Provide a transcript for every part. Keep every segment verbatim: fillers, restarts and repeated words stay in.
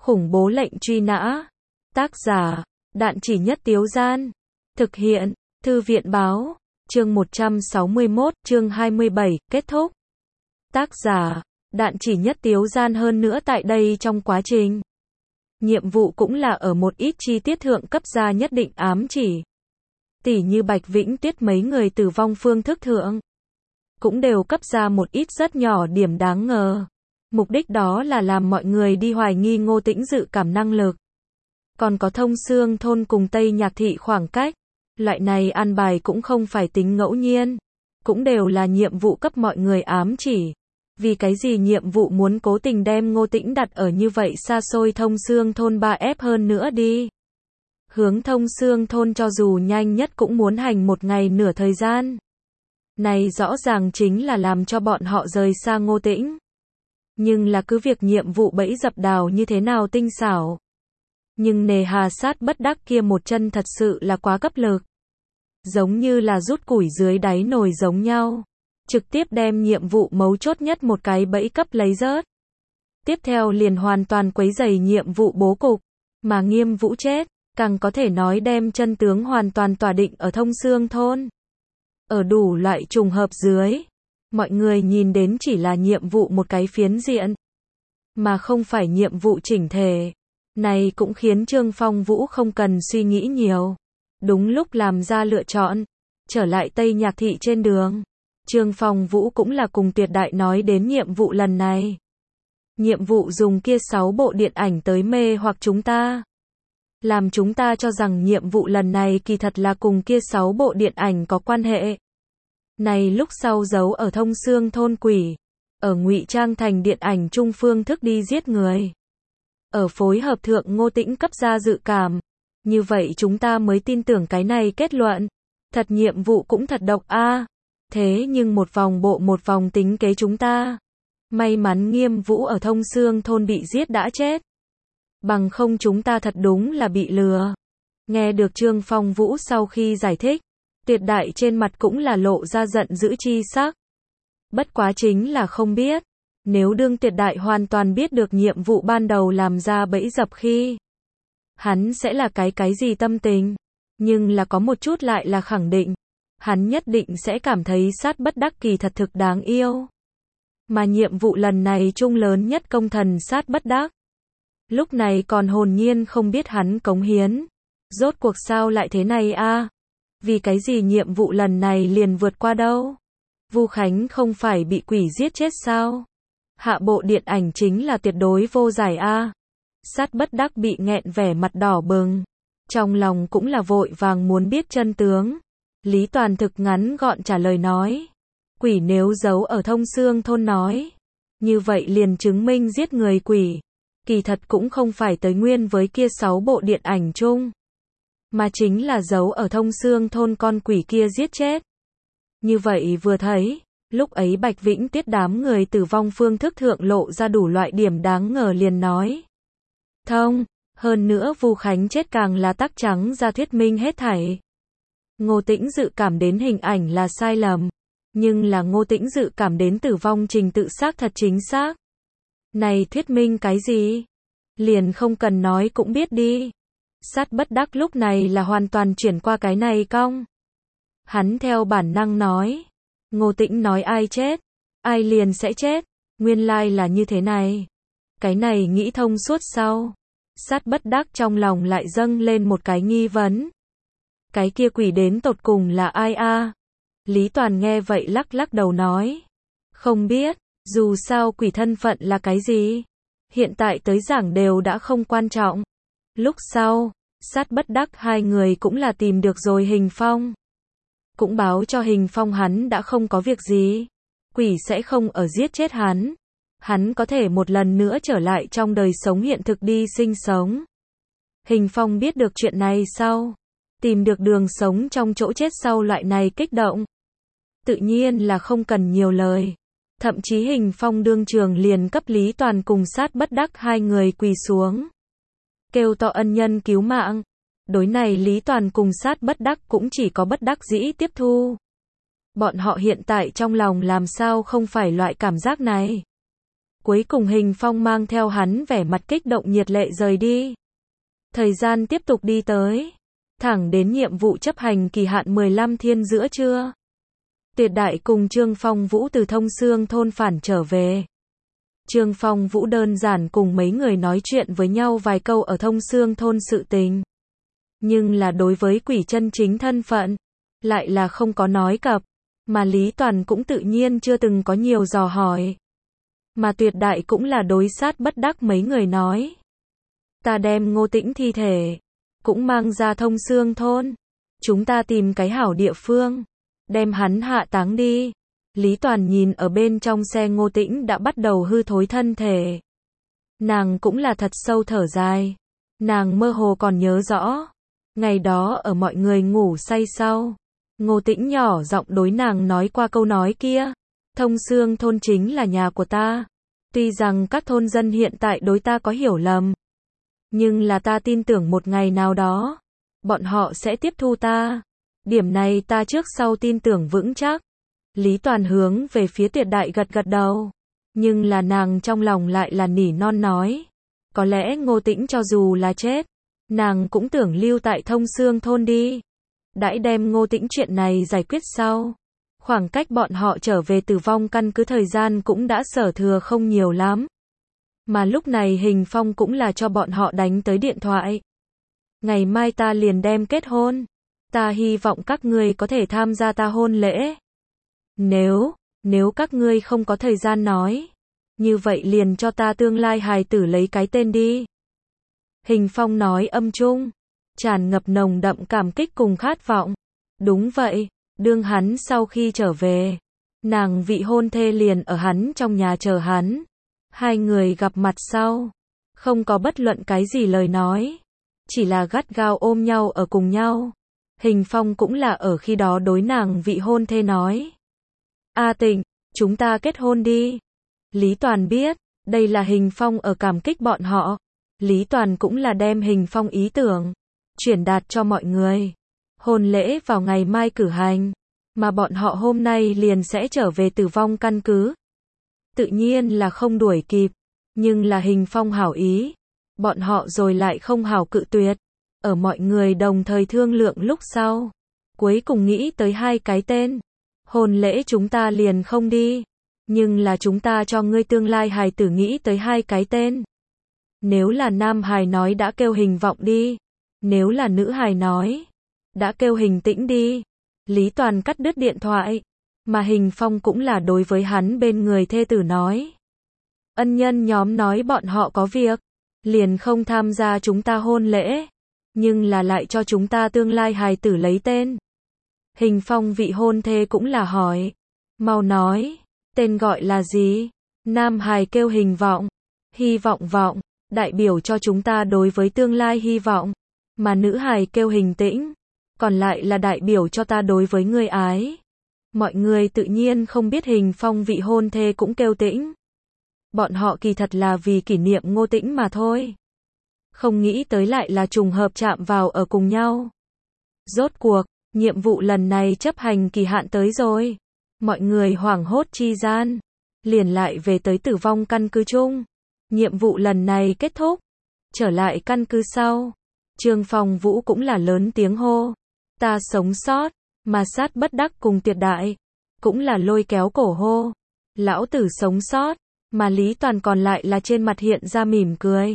Khủng bố lệnh truy nã. Tác giả, Đạn Chỉ Nhất Tiếu Gian. Thực hiện, Thư viện Báo. Chương một trăm sáu mươi mốt, chương hai mươi bảy, kết thúc. Tác giả, Đạn Chỉ Nhất Tiếu Gian. Hơn nữa tại đây trong quá trình nhiệm vụ cũng là ở một ít chi tiết thượng cấp ra nhất định ám chỉ. Tỉ như Bạch Vĩnh Tuyết mấy người tử vong phương thức thượng, cũng đều cấp ra một ít rất nhỏ điểm đáng ngờ. Mục đích đó là làm mọi người đi hoài nghi Ngô Tĩnh dự cảm năng lực. Còn có Thông Xương thôn cùng Tây Nhạc thị khoảng cách. Loại này an bài cũng không phải tính ngẫu nhiên. Cũng đều là nhiệm vụ cấp mọi người ám chỉ. Vì cái gì nhiệm vụ muốn cố tình đem Ngô Tĩnh đặt ở như vậy xa xôi Thông Xương thôn ba ép hơn nữa đi. Hướng Thông Xương thôn cho dù nhanh nhất cũng muốn hành một ngày nửa thời gian. Này rõ ràng chính là làm cho bọn họ rời xa Ngô Tĩnh. Nhưng là cứ việc nhiệm vụ bẫy dập đào như thế nào tinh xảo. Nhưng nề hà sát bất đắc kia một chân thật sự là quá cấp lực. Giống như là rút củi dưới đáy nồi giống nhau. Trực tiếp đem nhiệm vụ mấu chốt nhất một cái bẫy cấp lấy rớt. Tiếp theo liền hoàn toàn quấy rầy nhiệm vụ bố cục. Mà Nghiêm Vũ chết, càng có thể nói đem chân tướng hoàn toàn tỏa định ở Thông Xương thôn. Ở đủ loại trùng hợp dưới, mọi người nhìn đến chỉ là nhiệm vụ một cái phiến diện, mà không phải nhiệm vụ chỉnh thể. Này cũng khiến Trương Phong Vũ không cần suy nghĩ nhiều. Đúng lúc làm ra lựa chọn, trở lại Tây Nhạc thị trên đường. Trương Phong Vũ cũng là cùng Tuyệt Đại nói đến nhiệm vụ lần này. Nhiệm vụ dùng kia sáu bộ điện ảnh tới mê hoặc chúng ta. Làm chúng ta cho rằng nhiệm vụ lần này kỳ thật là cùng kia sáu bộ điện ảnh có quan hệ. Này lúc sau giấu ở Thông Xương thôn quỷ, ở ngụy trang thành điện ảnh trung phương thức đi giết người. Ở phối hợp thượng Ngô Tĩnh cấp ra dự cảm. Như vậy chúng ta mới tin tưởng cái này kết luận. Thật nhiệm vụ cũng thật độc a. À. Thế nhưng một vòng bộ một vòng tính kế chúng ta. May mắn Nghiêm Vũ ở Thông Xương thôn bị giết đã chết. Bằng không chúng ta thật đúng là bị lừa. Nghe được Trương Phong Vũ sau khi giải thích, Tuyệt Đại trên mặt cũng là lộ ra giận dữ chi sắc. Bất quá chính là không biết. Nếu đương Tuyệt Đại hoàn toàn biết được nhiệm vụ ban đầu làm ra bẫy dập khi, hắn sẽ là cái cái gì tâm tình. Nhưng là có một chút lại là khẳng định. Hắn nhất định sẽ cảm thấy sát bất đắc kỳ thật thực đáng yêu. Mà nhiệm vụ lần này chung lớn nhất công thần sát bất đắc. Lúc này còn hồn nhiên không biết hắn cống hiến. Rốt cuộc sao lại thế này a? À? Vì cái gì nhiệm vụ lần này liền vượt qua đâu? Vu Khánh không phải bị quỷ giết chết sao? Hạ bộ điện ảnh chính là tuyệt đối vô giải a. À? Sát bất đắc bị nghẹn vẻ mặt đỏ bừng. Trong lòng cũng là vội vàng muốn biết chân tướng. Lý Toàn thực ngắn gọn trả lời nói. Quỷ nếu giấu ở Thông Xương thôn nói. Như vậy liền chứng minh giết người quỷ. Kỳ thật cũng không phải tới nguyên với kia sáu bộ điện ảnh chung. Mà chính là giấu ở Thông Xương thôn con quỷ kia giết chết. Như vậy vừa thấy, lúc ấy Bạch Vĩnh Tuyết đám người tử vong phương thức thượng lộ ra đủ loại điểm đáng ngờ liền nói. Thông, hơn nữa Vu Khánh chết càng là tắc trắng ra thuyết minh hết thảy. Ngô Tĩnh dự cảm đến hình ảnh là sai lầm. Nhưng là Ngô Tĩnh dự cảm đến tử vong trình tự xác thật chính xác. Này thuyết minh cái gì? Liền không cần nói cũng biết đi. Sát bất đắc lúc này là hoàn toàn chuyển qua cái này cong. Hắn theo bản năng nói. Ngô Tĩnh nói ai chết, ai liền sẽ chết. Nguyên lai là như thế này. Cái này nghĩ thông suốt sau. Sát bất đắc trong lòng lại dâng lên một cái nghi vấn. Cái kia quỷ đến tột cùng là ai a? À? Lý Toàn nghe vậy lắc lắc đầu nói. Không biết, dù sao quỷ thân phận là cái gì. Hiện tại tới giảng đều đã không quan trọng. Lúc sau, sát bất đắc hai người cũng là tìm được rồi Hình Phong. Cũng báo cho Hình Phong hắn đã không có việc gì. Quỷ sẽ không ở giết chết hắn. Hắn có thể một lần nữa trở lại trong đời sống hiện thực đi sinh sống. Hình Phong biết được chuyện này sau. Tìm được đường sống trong chỗ chết sau loại này kích động. Tự nhiên là không cần nhiều lời. Thậm chí Hình Phong đương trường liền cấp Lý Toàn cùng sát bất đắc hai người quỳ xuống. Kêu to ân nhân cứu mạng. Đối này Lý Toàn cùng sát bất đắc cũng chỉ có bất đắc dĩ tiếp thu. Bọn họ hiện tại trong lòng làm sao không phải loại cảm giác này. Cuối cùng Hình Phong mang theo hắn vẻ mặt kích động nhiệt lệ rời đi. Thời gian tiếp tục đi tới, thẳng đến nhiệm vụ chấp hành kỳ hạn mười lăm thiên giữa trưa. Tuyệt Đại cùng Trương Phong Vũ từ Thông Xương thôn phản trở về. Trương Phong Vũ đơn giản cùng mấy người nói chuyện với nhau vài câu ở Thông Xương thôn sự tình. Nhưng là đối với quỷ chân chính thân phận, lại là không có nói cập, mà Lý Toàn cũng tự nhiên chưa từng có nhiều dò hỏi. Mà Tuyệt Đại cũng là đối sát bất đắc mấy người nói. Ta đem Ngô Tĩnh thi thể, cũng mang ra Thông Xương thôn. Chúng ta tìm cái hảo địa phương, đem hắn hạ táng đi. Lý Toàn nhìn ở bên trong xe Ngô Tĩnh đã bắt đầu hư thối thân thể. Nàng cũng là thật sâu thở dài. Nàng mơ hồ còn nhớ rõ. Ngày đó ở mọi người ngủ say sau, Ngô Tĩnh nhỏ giọng đối nàng nói qua câu nói kia. Thông Xương thôn chính là nhà của ta. Tuy rằng các thôn dân hiện tại đối ta có hiểu lầm, nhưng là ta tin tưởng một ngày nào đó, bọn họ sẽ tiếp thu ta. Điểm này ta trước sau tin tưởng vững chắc. Lý Toàn hướng về phía Tuyệt Đại gật gật đầu. Nhưng là nàng trong lòng lại là nỉ non nói. Có lẽ Ngô Tĩnh cho dù là chết, nàng cũng tưởng lưu tại Thông Xương thôn đi. Đãi đem Ngô Tĩnh chuyện này giải quyết sau. Khoảng cách bọn họ trở về Tử Vong căn cứ thời gian cũng đã sở thừa không nhiều lắm. Mà lúc này Hình Phong cũng là cho bọn họ đánh tới điện thoại. Ngày mai ta liền đem kết hôn. Ta hy vọng các ngươi có thể tham gia ta hôn lễ. Nếu, nếu các ngươi không có thời gian nói, như vậy liền cho ta tương lai hài tử lấy cái tên đi. Hình Phong nói âm trung, tràn ngập nồng đậm cảm kích cùng khát vọng. Đúng vậy, đương hắn sau khi trở về, nàng vị hôn thê liền ở hắn trong nhà chờ hắn. Hai người gặp mặt sau, không có bất luận cái gì lời nói, chỉ là gắt gao ôm nhau ở cùng nhau. Hình Phong cũng là ở khi đó đối nàng vị hôn thê nói. A Tịnh, chúng ta kết hôn đi. Lý Toàn biết, đây là Hình Phong ở cảm kích bọn họ. Lý Toàn cũng là đem Hình Phong ý tưởng, truyền đạt cho mọi người. Hôn lễ vào ngày mai cử hành, mà bọn họ hôm nay liền sẽ trở về Tử Vong căn cứ. Tự nhiên là không đuổi kịp, nhưng là Hình Phong hảo ý. Bọn họ rồi lại không hảo cự tuyệt. Ở mọi người đồng thời thương lượng lúc sau, cuối cùng nghĩ tới hai cái tên. Hôn lễ chúng ta liền không đi, nhưng là chúng ta cho ngươi tương lai hài tử nghĩ tới hai cái tên. Nếu là nam hài nói đã kêu Hình Vọng đi, nếu là nữ hài nói đã kêu Hình Tĩnh đi. Lý Toàn cắt đứt điện thoại, mà Hình Phong cũng là đối với hắn bên người thê tử nói. Ân nhân nhóm nói bọn họ có việc, liền không tham gia chúng ta hôn lễ, nhưng là lại cho chúng ta tương lai hài tử lấy tên. Hình Phong vị hôn thê cũng là hỏi. Mau nói, tên gọi là gì? Nam hài kêu Hình Vọng, hy vọng vọng, đại biểu cho chúng ta đối với tương lai hy vọng. Mà nữ hài kêu Hình Tĩnh, còn lại là đại biểu cho ta đối với người ái. Mọi người tự nhiên không biết Hình Phong vị hôn thê cũng kêu Tĩnh. Bọn họ kỳ thật là vì kỷ niệm Ngô Tĩnh mà thôi. Không nghĩ tới lại là trùng hợp chạm vào ở cùng nhau. Rốt cuộc, nhiệm vụ lần này chấp hành kỳ hạn tới rồi. Mọi người hoảng hốt chi gian, liền lại về tới Tử Vong căn cứ chung. Nhiệm vụ lần này kết thúc. Trở lại căn cứ sau, Trương Phong Vũ cũng là lớn tiếng hô. Ta sống sót, mà sát bất đắc cùng Tuyệt Đại, cũng là lôi kéo cổ hô. Lão tử sống sót, mà Lý Toàn còn lại là trên mặt hiện ra mỉm cười.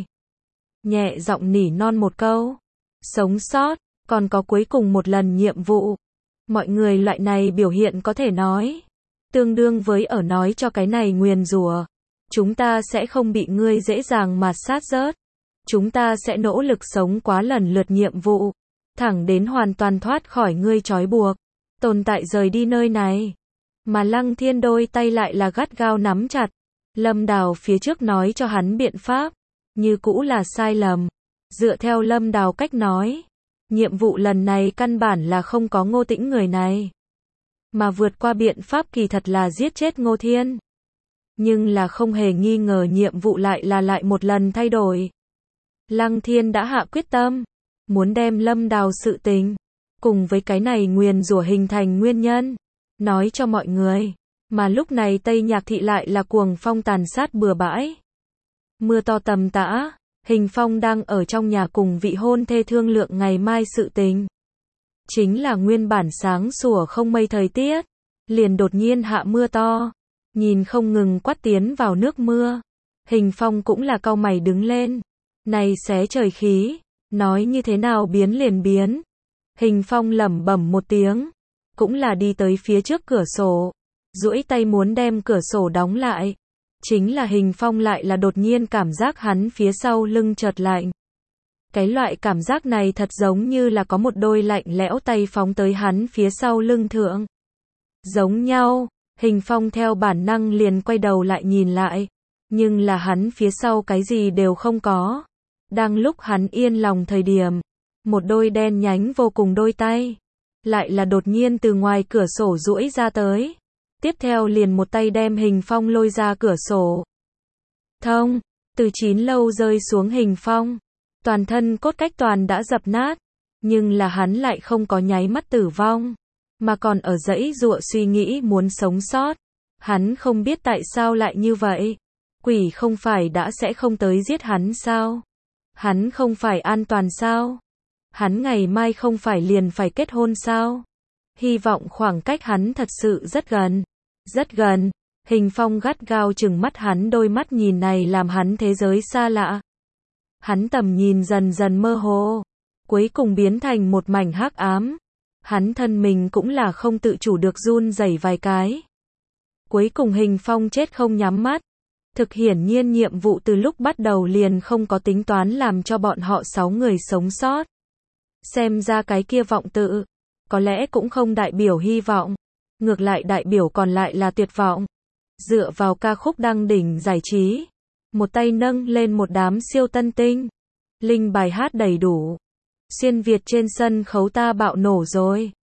Nhẹ giọng nỉ non một câu. Sống sót, còn có cuối cùng một lần nhiệm vụ. Mọi người loại này biểu hiện có thể nói, tương đương với ở nói cho cái này nguyền rủa. Chúng ta sẽ không bị ngươi dễ dàng mạt sát rớt. Chúng ta sẽ nỗ lực sống quá lần lượt nhiệm vụ, thẳng đến hoàn toàn thoát khỏi ngươi trói buộc, tồn tại rời đi nơi này. Mà Lăng Thiên đôi tay lại là gắt gao nắm chặt. Lâm Đào phía trước nói cho hắn biện pháp, như cũ là sai lầm. Dựa theo Lâm Đào cách nói, nhiệm vụ lần này căn bản là không có Ngô Tĩnh người này, mà vượt qua biện pháp kỳ thật là giết chết Ngô Thiên. Nhưng là không hề nghi ngờ nhiệm vụ lại là lại một lần thay đổi. Lăng Thiên đã hạ quyết tâm, muốn đem Lâm Đào sự tình, cùng với cái này nguyền rủa hình thành nguyên nhân, nói cho mọi người. Mà lúc này Tây Nhạc Thị lại là cuồng phong tàn sát bừa bãi. Mưa to tầm tã, Hình Phong đang ở trong nhà cùng vị hôn thê thương lượng ngày mai sự tình. Chính là nguyên bản sáng sủa không mây thời tiết, liền đột nhiên hạ mưa to, nhìn không ngừng quát tiến vào nước mưa. Hình Phong cũng là cau mày đứng lên, này xé trời khí, nói như thế nào biến liền biến. Hình Phong lẩm bẩm một tiếng, cũng là đi tới phía trước cửa sổ, duỗi tay muốn đem cửa sổ đóng lại. Chính là Hình Phong lại là đột nhiên cảm giác hắn phía sau lưng chợt lạnh. Cái loại cảm giác này thật giống như là có một đôi lạnh lẽo tay phóng tới hắn phía sau lưng thượng. Giống nhau, Hình Phong theo bản năng liền quay đầu lại nhìn lại, nhưng là hắn phía sau cái gì đều không có. Đang lúc hắn yên lòng thời điểm, một đôi đen nhánh vô cùng đôi tay, lại là đột nhiên từ ngoài cửa sổ duỗi ra tới. Tiếp theo liền một tay đem Hình Phong lôi ra cửa sổ. Thông, từ chín lâu rơi xuống Hình Phong, toàn thân cốt cách toàn đã dập nát, nhưng là hắn lại không có nháy mắt tử vong, mà còn ở giãy giụa suy nghĩ muốn sống sót. Hắn không biết tại sao lại như vậy. Quỷ không phải đã sẽ không tới giết hắn sao? Hắn không phải an toàn sao? Hắn ngày mai không phải liền phải kết hôn sao? Hy vọng khoảng cách hắn thật sự rất gần. Rất gần. Hình Phong gắt gao trừng mắt hắn, đôi mắt nhìn này làm hắn thế giới xa lạ. Hắn tầm nhìn dần dần mơ hồ, cuối cùng biến thành một mảnh hắc ám. Hắn thân mình cũng là không tự chủ được run rẩy vài cái. Cuối cùng Hình Phong chết không nhắm mắt. Thực hiển nhiên nhiệm vụ từ lúc bắt đầu liền không có tính toán làm cho bọn họ sáu người sống sót. Xem ra cái kia vọng tự, có lẽ cũng không đại biểu hy vọng, ngược lại đại biểu còn lại là tuyệt vọng. Dựa vào ca khúc đăng đỉnh giải trí, một tay nâng lên một đám siêu tân tinh, linh bài hát đầy đủ. Xuyên Việt trên sân khấu ta bạo nổ rồi.